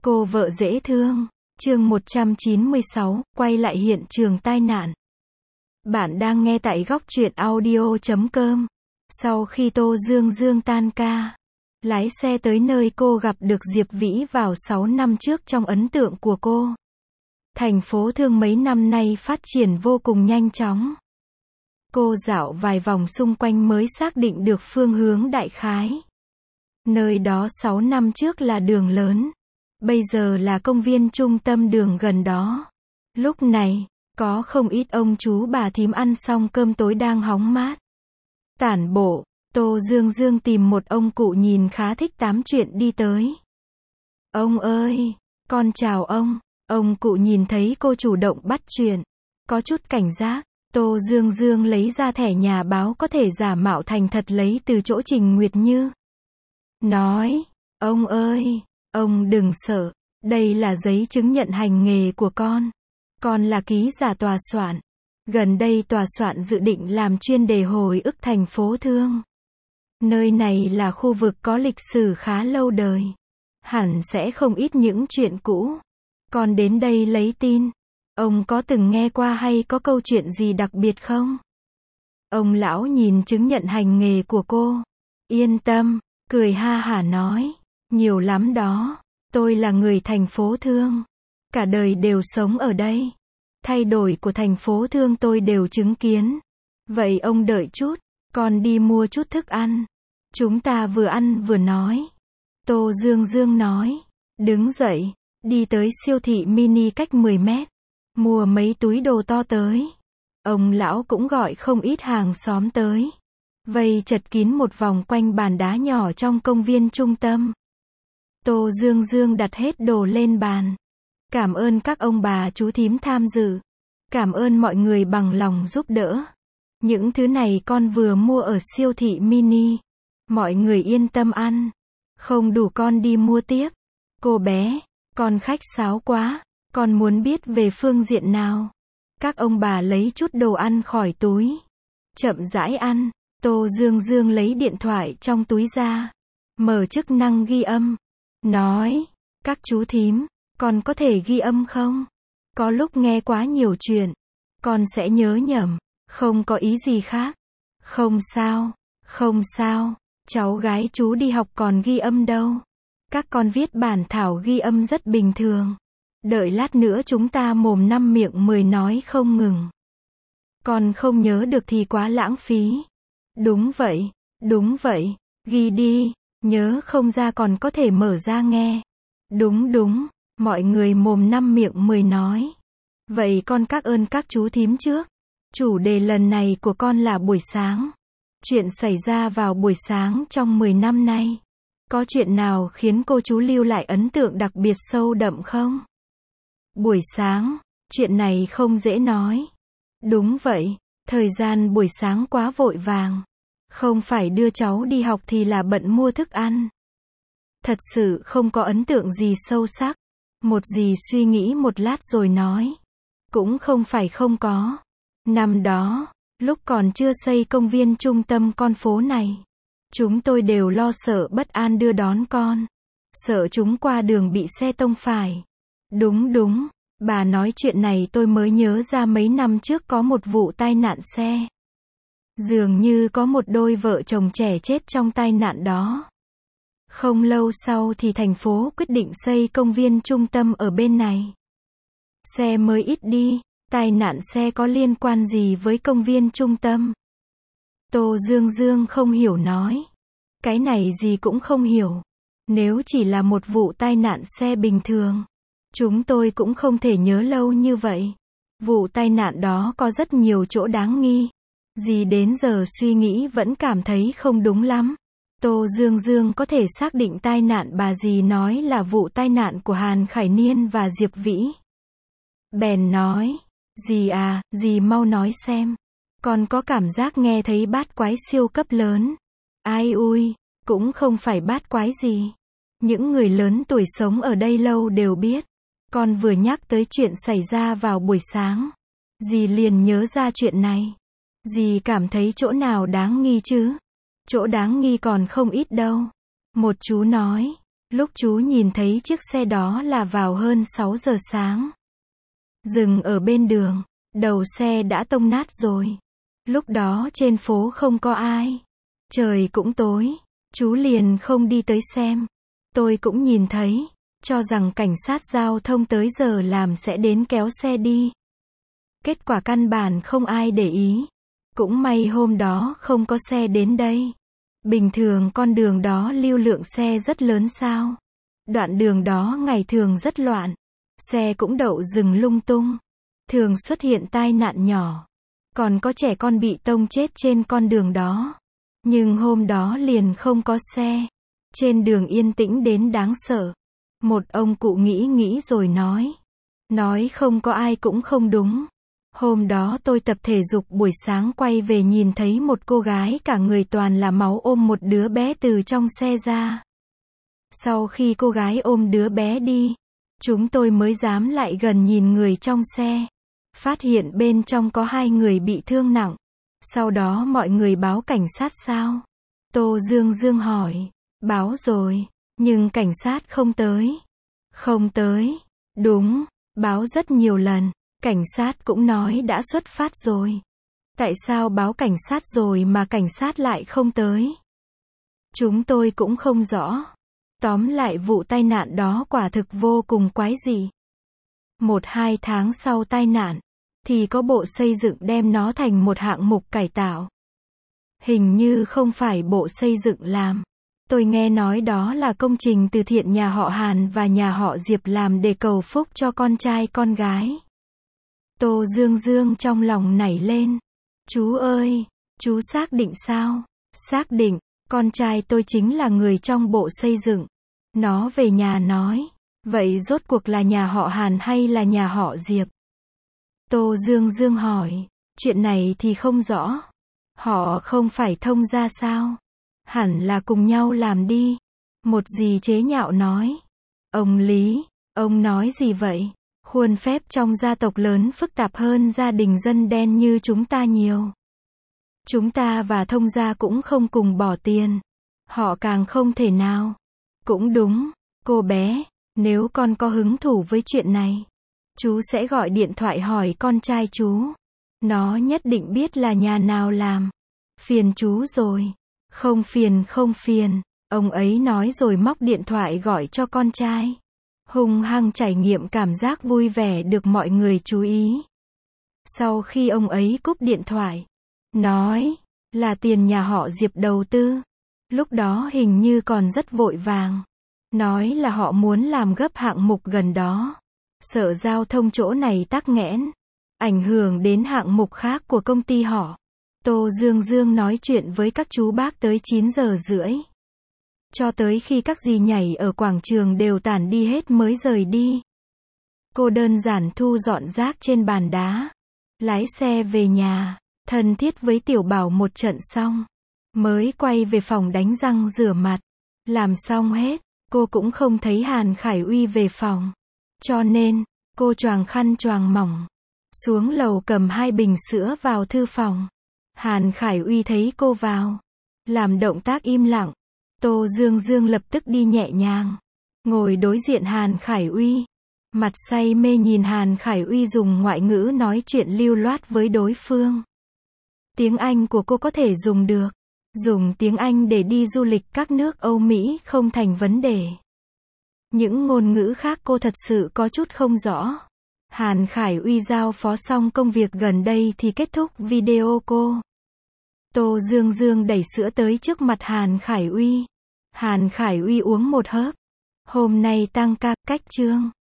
Cô vợ dễ thương. Chương 196, quay lại hiện trường tai nạn. Bạn đang nghe tại góc truyện audio.com. Sau khi Tô Dương Dương tan ca, lái xe tới nơi cô gặp được Diệp Vĩ vào 6 năm trước trong ấn tượng của cô. Thành phố Thương mấy năm nay phát triển vô cùng nhanh chóng. Cô dạo vài vòng xung quanh mới xác định được phương hướng đại khái. Nơi đó 6 năm trước là đường lớn. Bây giờ là công viên trung tâm đường gần đó. Lúc này, có không ít ông chú bà thím ăn xong cơm tối đang hóng mát. Tản bộ, Tô Dương Dương tìm một ông cụ nhìn khá thích tám chuyện đi tới. Ông ơi, con chào ông. Ông cụ nhìn thấy cô chủ động bắt chuyện, có chút cảnh giác. Tô Dương Dương lấy ra thẻ nhà báo có thể giả mạo thành thật lấy từ chỗ Trình Nguyệt Như. Nói, ông ơi, ông đừng sợ, đây là giấy chứng nhận hành nghề của con. Con là ký giả tòa soạn. Gần đây tòa soạn dự định làm chuyên đề hồi ức thành phố Thương. Nơi này là khu vực có lịch sử khá lâu đời. Hẳn sẽ không ít những chuyện cũ. Con đến đây lấy tin. Ông có từng nghe qua hay có câu chuyện gì đặc biệt không? Ông lão nhìn chứng nhận hành nghề của cô. Yên tâm, cười ha hả nói. Nhiều lắm đó. Tôi là người thành phố Thương. Cả đời đều sống ở đây. Thay đổi của thành phố Thương tôi đều chứng kiến. Vậy ông đợi chút, con đi mua chút thức ăn. Chúng ta vừa ăn vừa nói. Tô Dương Dương nói. Đứng dậy, đi tới siêu thị mini cách 10 mét. Mua mấy túi đồ to tới. Ông lão cũng gọi không ít hàng xóm tới. Vây chật kín một vòng quanh bàn đá nhỏ trong công viên trung tâm. Tô Dương Dương đặt hết đồ lên bàn. Cảm ơn các ông bà chú thím tham dự. Cảm ơn mọi người bằng lòng giúp đỡ. Những thứ này con vừa mua ở siêu thị mini. Mọi người yên tâm ăn. Không đủ con đi mua tiếp. Cô bé, con khách sáo quá. Con muốn biết về phương diện nào. Các ông bà lấy chút đồ ăn khỏi túi. Chậm rãi ăn. Tô Dương Dương lấy điện thoại trong túi ra. Mở chức năng ghi âm. Nói, các chú thím, con có thể ghi âm không? Có lúc nghe quá nhiều chuyện, con sẽ nhớ nhầm, không có ý gì khác. Không sao, không sao, cháu gái chú đi học còn ghi âm đâu. Các con viết bản thảo ghi âm rất bình thường. Đợi lát nữa chúng ta mồm năm miệng 10 nói không ngừng. Con không nhớ được thì quá lãng phí. Đúng vậy, ghi đi. Nhớ không ra còn có thể mở ra nghe. Đúng, mọi người mồm năm miệng 10 nói. Vậy con cảm ơn các chú thím trước. Chủ đề lần này của con là buổi sáng. Chuyện xảy ra vào buổi sáng trong 10 năm nay. Có chuyện nào khiến cô chú lưu lại ấn tượng đặc biệt sâu đậm không? Buổi sáng, chuyện này không dễ nói. Đúng vậy, thời gian buổi sáng quá vội vàng. Không phải đưa cháu đi học thì là bận mua thức ăn. Thật sự không có ấn tượng gì sâu sắc. Một gì suy nghĩ một lát rồi nói. Cũng không phải không có. Năm đó, lúc còn chưa xây công viên trung tâm con phố này, chúng tôi đều lo sợ bất an đưa đón con. Sợ chúng qua đường bị xe tông phải. Đúng, bà nói chuyện này tôi mới nhớ ra mấy năm trước có một vụ tai nạn xe. Dường như có một đôi vợ chồng trẻ chết trong tai nạn đó. Không lâu sau thì thành phố quyết định xây công viên trung tâm ở bên này. Xe mới ít đi, tai nạn xe có liên quan gì với công viên trung tâm? Tô Dương Dương không hiểu nói. Cái này gì cũng không hiểu. Nếu chỉ là một vụ tai nạn xe bình thường, chúng tôi cũng không thể nhớ lâu như vậy. Vụ tai nạn đó có rất nhiều chỗ đáng nghi. Dì đến giờ suy nghĩ vẫn cảm thấy không đúng lắm. Tô Dương Dương có thể xác định tai nạn bà dì nói là vụ tai nạn của Hàn Khải Niên và Diệp Vĩ. Bèn nói, dì à, dì mau nói xem. Con có cảm giác nghe thấy bát quái siêu cấp lớn. Ai ui, cũng không phải bát quái gì. Những người lớn tuổi sống ở đây lâu đều biết. Con vừa nhắc tới chuyện xảy ra vào buổi sáng. Dì liền nhớ ra chuyện này. Dì cảm thấy chỗ nào đáng nghi chứ? Chỗ đáng nghi còn không ít đâu. Một chú nói, Lúc chú nhìn thấy chiếc xe đó là vào hơn 6 giờ sáng. Dừng ở bên đường, đầu xe đã tông nát rồi. Lúc đó trên phố không có ai. Trời cũng tối, chú liền không đi tới xem. Tôi cũng nhìn thấy, cho rằng cảnh sát giao thông tới giờ làm sẽ đến kéo xe đi. Kết quả căn bản không ai để ý. Cũng may hôm đó không có xe đến đây. Bình thường con đường đó lưu lượng xe rất lớn sao? Đoạn đường đó ngày thường rất loạn. Xe cũng đậu dừng lung tung. Thường xuất hiện tai nạn nhỏ. Còn có trẻ con bị tông chết trên con đường đó. Nhưng hôm đó liền không có xe. Trên đường yên tĩnh đến đáng sợ. Một ông cụ nghĩ rồi nói. Nói không có ai cũng không đúng. Hôm đó tôi tập thể dục buổi sáng quay về nhìn thấy một cô gái cả người toàn là máu ôm một đứa bé từ trong xe ra. Sau khi cô gái ôm đứa bé đi, chúng tôi mới dám lại gần nhìn người trong xe. Phát hiện bên trong có 2 người bị thương nặng. Sau đó mọi người báo cảnh sát sao? Tô Dương hỏi. Báo rồi, nhưng cảnh sát không tới. Không tới. Đúng, báo rất nhiều lần. Cảnh sát cũng nói đã xuất phát rồi. Tại sao báo cảnh sát rồi mà cảnh sát lại không tới? Chúng tôi cũng không rõ. Tóm lại vụ tai nạn đó quả thực vô cùng quái dị. 1-2 tháng sau tai nạn, thì có Bộ Xây dựng đem nó thành một hạng mục cải tạo. Hình như không phải Bộ Xây dựng làm. Tôi nghe nói đó là công trình từ thiện nhà họ Hàn và nhà họ Diệp làm để cầu phúc cho con trai con gái. Tô Dương trong lòng nảy lên. Chú ơi, chú xác định sao? Xác định, con trai tôi chính là người trong Bộ Xây dựng. Nó về nhà nói. Vậy rốt cuộc là nhà họ Hàn hay là nhà họ Diệp? Tô Dương hỏi. Chuyện này thì không rõ. Họ không phải thông gia sao? Hẳn là cùng nhau làm đi. Một dì chế nhạo nói. Ông Lý, ông nói gì vậy? Khuôn phép trong gia tộc lớn phức tạp hơn gia đình dân đen như chúng ta nhiều. Chúng ta và thông gia cũng không cùng bỏ tiền. Họ càng không thể nào. Cũng đúng, cô bé, nếu con có hứng thú với chuyện này, chú sẽ gọi điện thoại hỏi con trai chú. Nó nhất định biết là nhà nào làm. Phiền chú rồi. Không phiền, ông ấy nói rồi móc điện thoại gọi cho con trai. Hung hăng trải nghiệm cảm giác vui vẻ được mọi người chú ý. Sau khi ông ấy cúp điện thoại, nói là tiền nhà họ Diệp đầu tư. Lúc đó hình như còn rất vội vàng. Nói là họ muốn làm gấp hạng mục gần đó. Sợ giao thông chỗ này tắc nghẽn, ảnh hưởng đến hạng mục khác của công ty họ. Tô Dương nói chuyện với các chú bác tới 9 giờ rưỡi. Cho tới khi các dì nhảy ở quảng trường đều tản đi hết mới rời đi. Cô đơn giản thu dọn rác trên bàn đá. Lái xe về nhà, thân thiết với Tiểu Bảo một trận xong. Mới quay về phòng đánh răng rửa mặt. Làm xong hết, cô cũng không thấy Hàn Khải Uy về phòng. Cho nên, cô choàng khăn choàng mỏng. Xuống lầu cầm 2 bình sữa vào thư phòng. Hàn Khải Uy thấy cô vào. Làm động tác im lặng. Tô Dương lập tức đi nhẹ nhàng. Ngồi đối diện Hàn Khải Uy. Mặt say mê nhìn Hàn Khải Uy dùng ngoại ngữ nói chuyện lưu loát với đối phương. Tiếng Anh của cô có thể dùng được. Dùng tiếng Anh để đi du lịch các nước Âu Mỹ không thành vấn đề. Những ngôn ngữ khác cô thật sự có chút không rõ. Hàn Khải Uy giao phó xong công việc gần đây thì kết thúc video cô. Tô Dương đẩy sữa tới trước mặt Hàn Khải Uy. Hàn Khải Uy uống một hớp. Hôm nay tăng ca, cách chương.